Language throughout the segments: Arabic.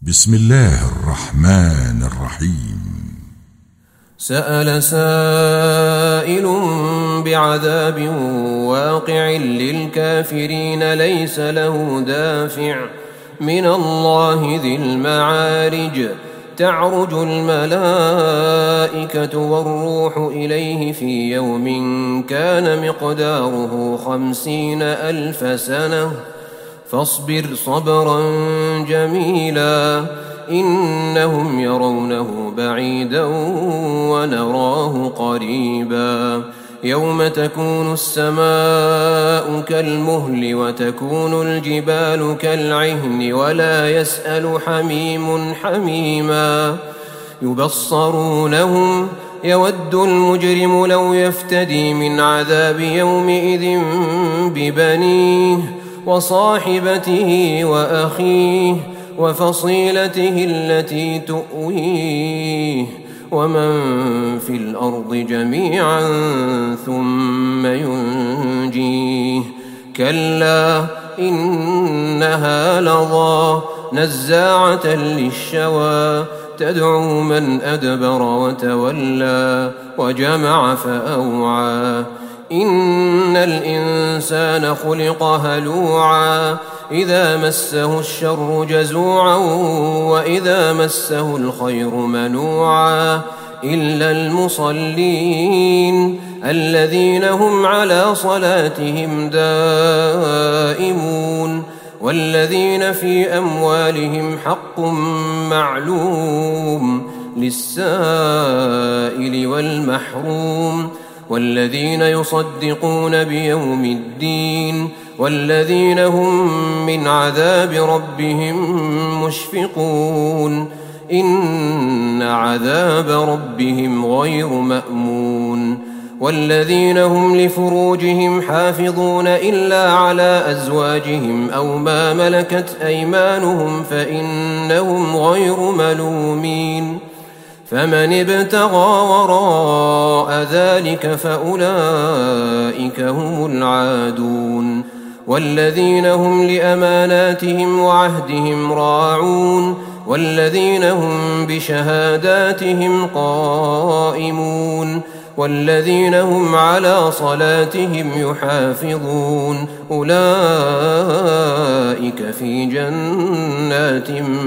بسم الله الرحمن الرحيم. سأل سائل بعذاب واقع للكافرين ليس له دافع من الله ذي المعارج تعرج الملائكة والروح إليه في يوم كان مقداره 50,000 سنة فاصبر صبرا جميلا إنهم يرونه بعيدا ونراه قريبا يوم تكون السماء كالمهل وتكون الجبال كالعهن ولا يسأل حميم حميما يبصرونهم يود المجرم لو يفتدي من عذاب يومئذ ببنيه وصاحبته وأخيه وفصيلته التي تؤويه ومن في الأرض جميعا ثم ينجيه كلا إنها لظى نزاعة للشوى تدعو من أدبر وتولى وجمع فأوعى إن الإنسان خلق هلوعا إذا مسه الشر جزوعا وإذا مسه الخير منوعا إلا المصلين الذين هم على صلاتهم دائمون والذين في أموالهم حق معلوم للسائل والمحروم والذين يصدقون بيوم الدين والذين هم من عذاب ربهم مشفقون إن عذاب ربهم غير مأمون والذين هم لفروجهم حافظون إلا على أزواجهم أو ما ملكت أيمانهم فإنهم غير ملومين فمن ابتغى وراء ذلك فأولئك هم العادون والذين هم لأماناتهم وعهدهم راعون والذين هم بشهاداتهم قائمون والذين هم على صلاتهم يحافظون أولئك في جنات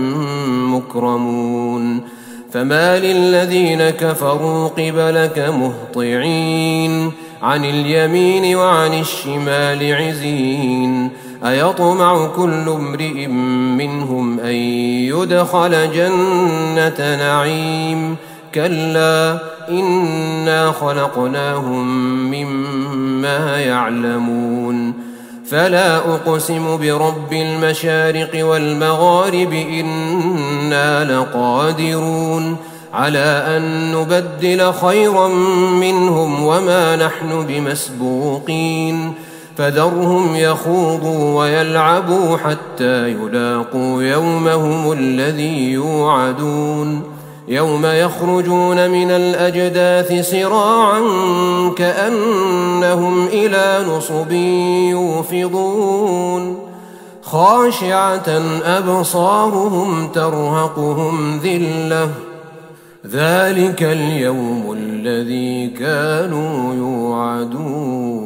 مكرمون فما للذين كفروا قبلك مهطعين عن اليمين وعن الشمال عزين أيطمع كل امرئ منهم أن يدخل جنة نعيم كلا إنا خلقناهم مما يعلمون فلا أقسم برب المشارق والمغارب إنا لقادرون على أن نبدل خيرا منهم وما نحن بمسبوقين فذرهم يخوضوا ويلعبوا حتى يلاقوا يومهم الذي يوعدون يوم يخرجون من الأجداث سراعا كأنهم إلى نصب يوفضون خاشعة أبصارهم ترهقهم ذلة ذلك اليوم الذي كانوا يوعدون.